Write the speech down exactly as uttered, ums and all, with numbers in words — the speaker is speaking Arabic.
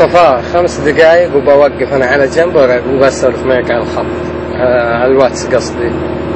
مصطفى خمس دقايق وبوقف أنا على جنب وبسولف معك على الخط، على الواتس قصدي.